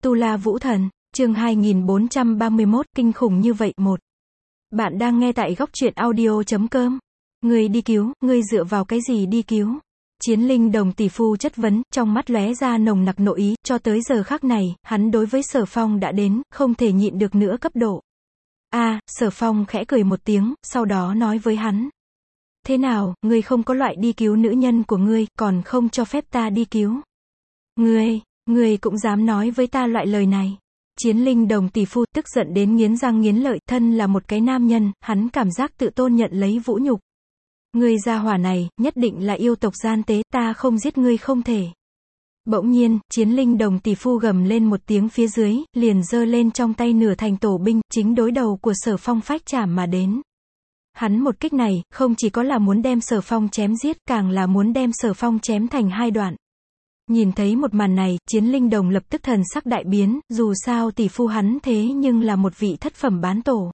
Tu La Vũ Thần, chương 2431, kinh khủng như vậy, 1. Bạn đang nghe tại góc truyện audio.com. Ngươi đi cứu, ngươi dựa vào cái gì đi cứu? Chiến Linh Đồng tỷ phu chất vấn, trong mắt lóe ra nồng nặc nội ý, cho tới giờ khắc này, hắn đối với Sở Phong đã đến, không thể nhịn được nữa cấp độ. Sở Phong khẽ cười một tiếng, sau đó nói với hắn. Thế nào, ngươi không có loại đi cứu nữ nhân của ngươi, còn không cho phép ta đi cứu. Ngươi cũng dám nói với ta loại lời này. Chiến Linh Đồng tỷ phu tức giận đến nghiến răng nghiến lợi, thân là một cái nam nhân, hắn cảm giác tự tôn nhận lấy vũ nhục. Ngươi gia hỏa này, nhất định là yêu tộc gian tế, ta không giết ngươi không thể. Bỗng nhiên, Chiến Linh Đồng tỷ phu gầm lên một tiếng phía dưới, liền giơ lên trong tay nửa thành tổ binh, chính đối đầu của Sở Phong phách chảm mà đến. Hắn một kích này, không chỉ có là muốn đem Sở Phong chém giết, càng là muốn đem Sở Phong chém thành hai đoạn. Nhìn thấy một màn này, Chiến Linh Đồng lập tức thần sắc đại biến, dù sao tỷ phu hắn thế nhưng là một vị thất phẩm bán tổ.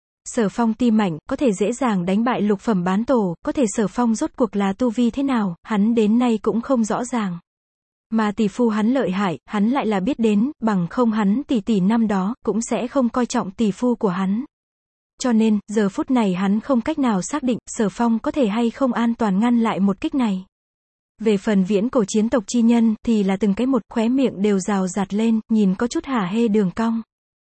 Sở Phong tim mạnh, có thể dễ dàng đánh bại lục phẩm bán tổ, có thể Sở Phong rốt cuộc là tu vi thế nào, hắn đến nay cũng không rõ ràng. Mà tỷ phu hắn lợi hại, hắn lại là biết đến, bằng không hắn tỷ năm đó, cũng sẽ không coi trọng tỷ phu của hắn. Cho nên, giờ phút này hắn không cách nào xác định, Sở Phong có thể hay không an toàn ngăn lại một kích này. Về phần viễn cổ chiến tộc chi nhân, thì là từng cái một, khóe miệng đều rào rạt lên, nhìn có chút hả hê đường cong.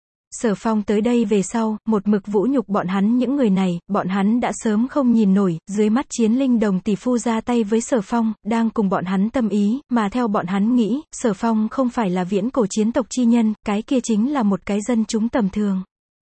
Sở Phong tới đây về sau, một mực vũ nhục bọn hắn những người này, bọn hắn đã sớm không nhìn nổi, dưới mắt Chiến Linh Đồng tỷ phu ra tay với Sở Phong, đang cùng bọn hắn tâm ý, mà theo bọn hắn nghĩ, Sở Phong không phải là viễn cổ chiến tộc chi nhân, cái kia chính là một cái dân chúng tầm thường.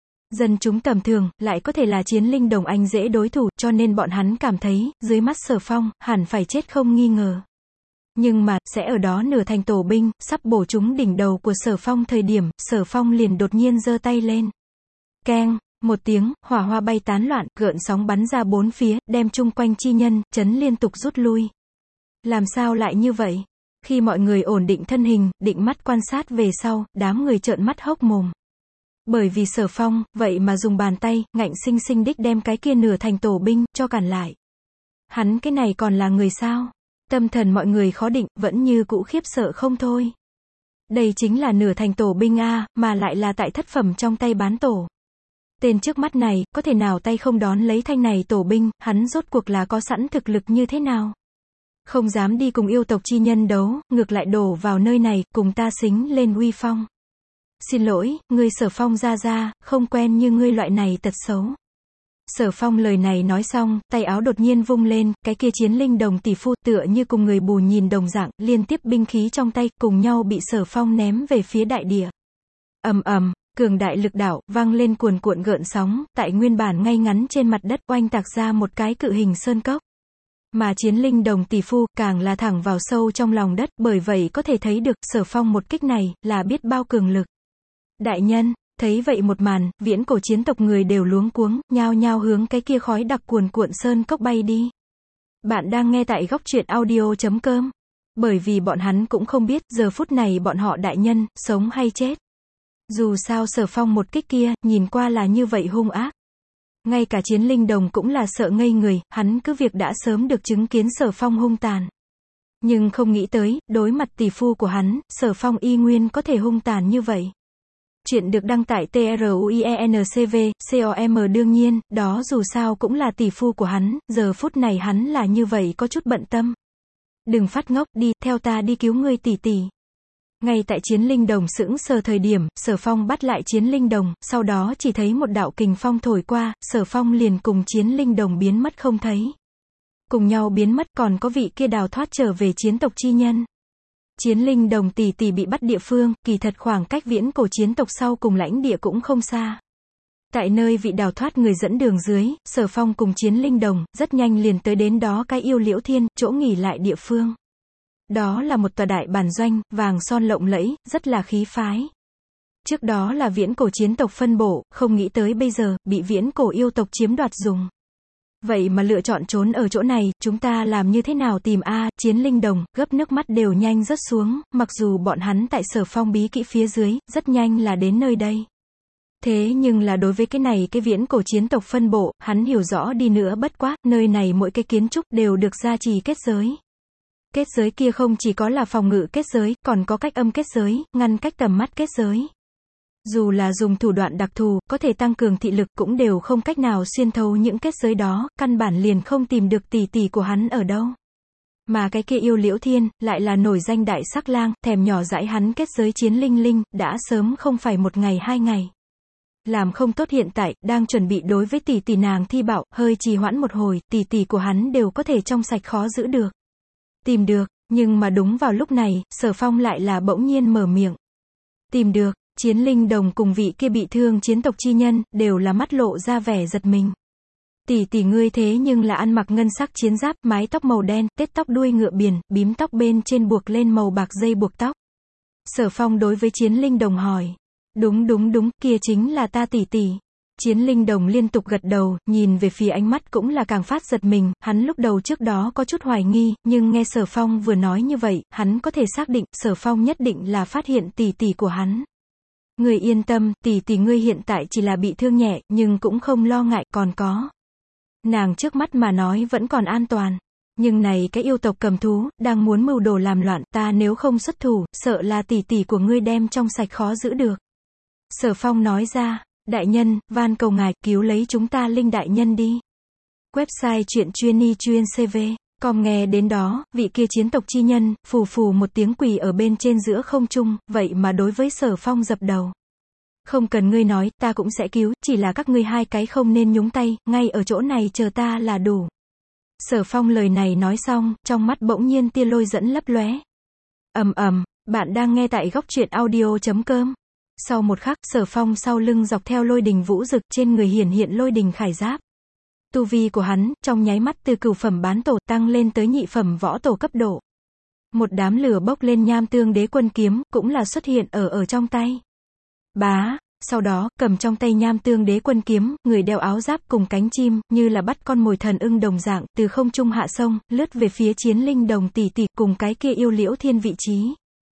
Dân chúng tầm thường, lại có thể là Chiến Linh Đồng anh dễ đối thủ, cho nên bọn hắn cảm thấy, dưới mắt Sở Phong, hẳn phải chết không nghi ngờ. Nhưng mà, sẽ ở đó nửa thành tổ binh, sắp bổ trúng đỉnh đầu của Sở Phong thời điểm, Sở Phong liền đột nhiên giơ tay lên. Keng, một tiếng, hỏa hoa bay tán loạn, gợn sóng bắn ra bốn phía, đem chung quanh chi nhân, chấn liên tục rút lui. Làm sao lại như vậy? Khi mọi người ổn định thân hình, định mắt quan sát về sau, đám người trợn mắt hốc mồm. Bởi vì Sở Phong, vậy mà dùng bàn tay, ngạnh sinh sinh đích đem cái kia nửa thành tổ binh, cho cản lại. Hắn cái này còn là người sao? Tâm thần mọi người khó định, vẫn như cũ khiếp sợ không thôi. Đây chính là nửa thành tổ binh mà lại là tại thất phẩm trong tay bán tổ. Tên trước mắt này, có thể nào tay không đón lấy thanh này tổ binh, hắn rốt cuộc là có sẵn thực lực như thế nào? Không dám đi cùng yêu tộc chi nhân đấu, ngược lại đổ vào nơi này, cùng ta xính lên uy phong. Xin lỗi, ngươi Sở Phong ra, không quen như ngươi loại này tật xấu. Sở Phong lời này nói xong, tay áo đột nhiên vung lên, cái kia Chiến Linh Đồng tỷ phu tựa như cùng người mù nhìn đồng dạng, liên tiếp binh khí trong tay, cùng nhau bị Sở Phong ném về phía đại địa. Ầm, cường đại lực đảo, vang lên cuồn cuộn gợn sóng, tại nguyên bản ngay ngắn trên mặt đất oanh tạc ra một cái cự hình sơn cốc. Mà Chiến Linh Đồng tỷ phu, càng là thẳng vào sâu trong lòng đất, bởi vậy có thể thấy được, Sở Phong một kích này, là biết bao cường lực. Đại nhân, thấy vậy một màn, viễn cổ chiến tộc người đều luống cuống, nhao nhao hướng cái kia khói đặc cuồn cuộn sơn cốc bay đi. Bạn đang nghe tại góc truyện audio.com. Bởi vì bọn hắn cũng không biết, giờ phút này bọn họ đại nhân, sống hay chết. Dù sao Sở Phong một kích kia, nhìn qua là như vậy hung ác. Ngay cả Chiến Linh Đồng cũng là sợ ngây người, hắn cứ việc đã sớm được chứng kiến Sở Phong hung tàn. Nhưng không nghĩ tới, đối mặt tỷ phu của hắn, Sở Phong y nguyên có thể hung tàn như vậy. Chuyện được đăng tải TRUIENCV.com. Đương nhiên, đó dù sao cũng là tỷ phu của hắn, giờ phút này hắn là như vậy có chút bận tâm. Đừng phát ngốc, đi, theo ta đi cứu ngươi tỷ. Ngay tại Chiến Linh Đồng sững sờ thời điểm, Sở Phong bắt lại Chiến Linh Đồng, sau đó chỉ thấy một đạo kình phong thổi qua, Sở Phong liền cùng Chiến Linh Đồng biến mất không thấy. Cùng nhau biến mất còn có vị kia đào thoát trở về chiến tộc chi nhân. Chiến Linh Đồng tỷ bị bắt địa phương, kỳ thật khoảng cách viễn cổ chiến tộc sau cùng lãnh địa cũng không xa. Tại nơi vị đào thoát người dẫn đường dưới, Sở Phong cùng Chiến Linh Đồng, rất nhanh liền tới đến đó cái yêu liễu thiên, chỗ nghỉ lại địa phương. Đó là một tòa đại bản doanh, vàng son lộng lẫy, rất là khí phái. Trước đó là viễn cổ chiến tộc phân bổ, không nghĩ tới bây giờ, bị viễn cổ yêu tộc chiếm đoạt dùng. Vậy mà lựa chọn trốn ở chỗ này, chúng ta làm như thế nào tìm Chiến Linh Đồng, gấp nước mắt đều nhanh rớt xuống, mặc dù bọn hắn tại Sở Phong bí kỹ phía dưới, rất nhanh là đến nơi đây. Thế nhưng là đối với cái này cái viễn cổ chiến tộc phân bộ, hắn hiểu rõ đi nữa bất quá, nơi này mỗi cái kiến trúc đều được gia trì kết giới. Kết giới kia không chỉ có là phòng ngự kết giới, còn có cách âm kết giới, ngăn cách tầm mắt kết giới. Dù là dùng thủ đoạn đặc thù, có thể tăng cường thị lực cũng đều không cách nào xuyên thấu những kết giới đó, căn bản liền không tìm được tỷ tỷ của hắn ở đâu. Mà cái kia yêu Liễu Thiên, lại là nổi danh đại sắc lang, thèm nhỏ dãi hắn kết giới chiến linh linh, đã sớm không phải 1 ngày 2 ngày. Làm không tốt hiện tại, đang chuẩn bị đối với tỷ tỷ nàng thi bảo, hơi trì hoãn một hồi, tỷ tỷ của hắn đều có thể trong sạch khó giữ được. Tìm được, nhưng mà đúng vào lúc này, Sở Phong lại là bỗng nhiên mở miệng. Tìm được, Chiến Linh Đồng cùng vị kia bị thương chiến tộc chi nhân, đều là mắt lộ ra vẻ giật mình. Tỷ tỷ ngươi thế nhưng là ăn mặc ngân sắc chiến giáp, mái tóc màu đen, tết tóc đuôi ngựa biển, bím tóc bên trên buộc lên màu bạc dây buộc tóc. Sở Phong đối với Chiến Linh Đồng hỏi. Đúng, kia chính là ta tỷ tỷ. Chiến Linh Đồng liên tục gật đầu, nhìn về phía ánh mắt cũng là càng phát giật mình, hắn lúc đầu trước đó có chút hoài nghi, nhưng nghe Sở Phong vừa nói như vậy, hắn có thể xác định, Sở Phong nhất định là phát hiện tỷ tỷ của hắn. Người yên tâm, tỷ tỷ ngươi hiện tại chỉ là bị thương nhẹ, nhưng cũng không lo ngại, còn có. Nàng trước mắt mà nói vẫn còn an toàn. Nhưng này cái yêu tộc cầm thú, đang muốn mưu đồ làm loạn, ta nếu không xuất thủ, sợ là tỷ tỷ của ngươi đem trong sạch khó giữ được. Sở Phong nói ra, đại nhân, van cầu ngài, cứu lấy chúng ta Linh đại nhân đi. Website truyện chuyên CV. Com nghe đến đó, vị kia chiến tộc chi nhân, phù một tiếng quỳ ở bên trên giữa không trung, vậy mà đối với Sở Phong dập đầu. Không cần ngươi nói, ta cũng sẽ cứu, chỉ là các ngươi hai cái không nên nhúng tay, ngay ở chỗ này chờ ta là đủ. Sở Phong lời này nói xong, trong mắt bỗng nhiên tia lôi dẫn lấp lóe. Bạn đang nghe tại góc truyện audio.com. Sau một khắc, Sở Phong sau lưng dọc theo lôi đình vũ rực, trên người hiển hiện lôi đình khải giáp. Tu vi của hắn, trong nháy mắt từ cửu phẩm bán tổ tăng lên tới nhị phẩm võ tổ cấp độ. Một đám lửa bốc lên nham tương đế quân kiếm, cũng là xuất hiện ở trong tay. Sau đó, cầm trong tay nham tương đế quân kiếm, người đeo áo giáp cùng cánh chim, như là bắt con mồi thần ưng đồng dạng, từ không trung hạ sông, lướt về phía Chiến Linh Đồng tỷ tỷ, cùng cái kia yêu Liễu Thiên vị trí.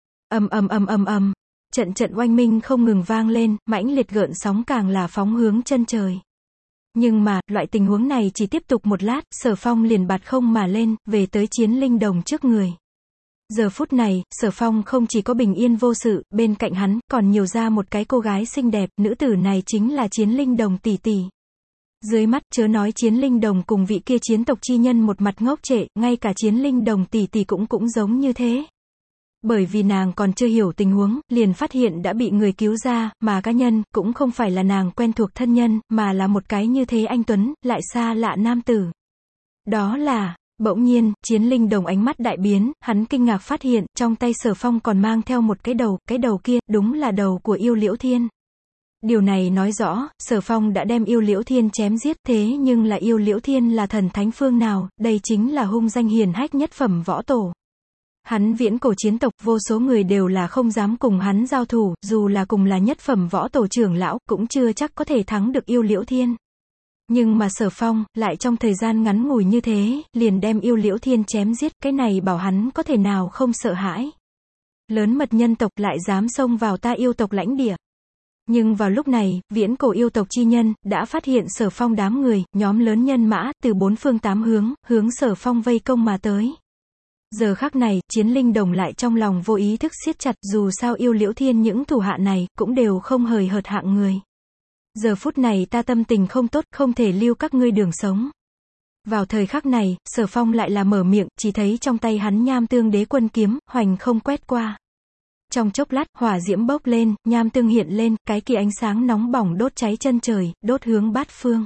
Trận oanh minh không ngừng vang lên, mãnh liệt gợn sóng càng là phóng hướng chân trời. Nhưng mà, loại tình huống này chỉ tiếp tục một lát, Sở Phong liền bạt không mà lên, về tới Chiến Linh Đồng trước người. Giờ phút này, Sở Phong không chỉ có bình yên vô sự, bên cạnh hắn, còn nhiều ra một cái cô gái xinh đẹp, nữ tử này chính là Chiến Linh Đồng tỷ tỷ. Dưới mắt, chớ nói Chiến Linh Đồng cùng vị kia chiến tộc chi nhân một mặt ngốc trệ, ngay cả Chiến Linh Đồng tỷ tỷ cũng giống như thế. Bởi vì nàng còn chưa hiểu tình huống, liền phát hiện đã bị người cứu ra, mà cá nhân, cũng không phải là nàng quen thuộc thân nhân, mà là một cái như thế anh tuấn, lại xa lạ nam tử. Đó là... Bỗng nhiên, Chiến Linh Đồng ánh mắt đại biến, hắn kinh ngạc phát hiện, trong tay Sở Phong còn mang theo một cái đầu kia, đúng là đầu của yêu Liễu Thiên. Điều này nói rõ, Sở Phong đã đem yêu Liễu Thiên chém giết, thế nhưng là yêu Liễu Thiên là thần thánh phương nào, đây chính là hung danh hiển hách nhất phẩm võ tổ. Hắn viễn cổ chiến tộc, vô số người đều là không dám cùng hắn giao thủ, dù là cùng là nhất phẩm võ tổ trưởng lão, cũng chưa chắc có thể thắng được yêu Liễu Thiên. Nhưng mà Sở Phong, lại trong thời gian ngắn ngủi như thế, liền đem yêu Liễu Thiên chém giết, cái này bảo hắn có thể nào không sợ hãi. Lớn mật nhân tộc lại dám xông vào ta yêu tộc lãnh địa. Nhưng vào lúc này, viễn cổ yêu tộc chi nhân, đã phát hiện Sở Phong đám người, nhóm lớn nhân mã, từ 4 phương 8 hướng Sở Phong vây công mà tới. Giờ khắc này, Chiến Linh Đồng lại trong lòng vô ý thức siết chặt, dù sao yêu Liễu Thiên những thủ hạ này, cũng đều không hời hợt hạng người. Giờ phút này ta tâm tình không tốt, không thể lưu các ngươi đường sống. Vào thời khắc này, Sở Phong lại là mở miệng, chỉ thấy trong tay hắn nham tương đế quân kiếm, hoành không quét qua. Trong chốc lát, hỏa diễm bốc lên, nham tương hiện lên, cái kia ánh sáng nóng bỏng đốt cháy chân trời, đốt hướng bát phương.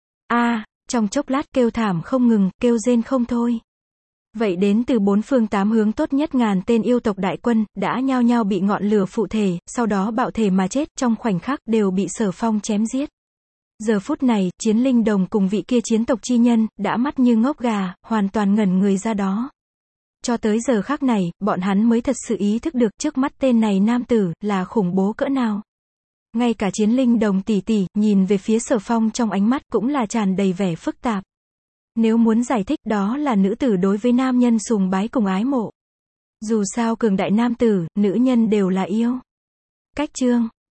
Trong chốc lát kêu thảm không ngừng, kêu rên không thôi. Vậy đến từ 4 phương 8 hướng tốt nhất ngàn tên yêu tộc đại quân, đã nhao nhao bị ngọn lửa phụ thể, sau đó bạo thể mà chết, trong khoảnh khắc, đều bị Sở Phong chém giết. Giờ phút này, Chiến Linh Đồng cùng vị kia chiến tộc chi nhân, đã mắt như ngốc gà, hoàn toàn ngẩn người ra đó. Cho tới giờ khắc này, bọn hắn mới thật sự ý thức được trước mắt tên này nam tử, là khủng bố cỡ nào. Ngay cả Chiến Linh Đồng tỷ tỷ, nhìn về phía Sở Phong trong ánh mắt, cũng là tràn đầy vẻ phức tạp. Nếu muốn giải thích, đó là nữ tử đối với nam nhân sùng bái cùng ái mộ. Dù sao cường đại nam tử, nữ nhân đều là yêu. Cách chương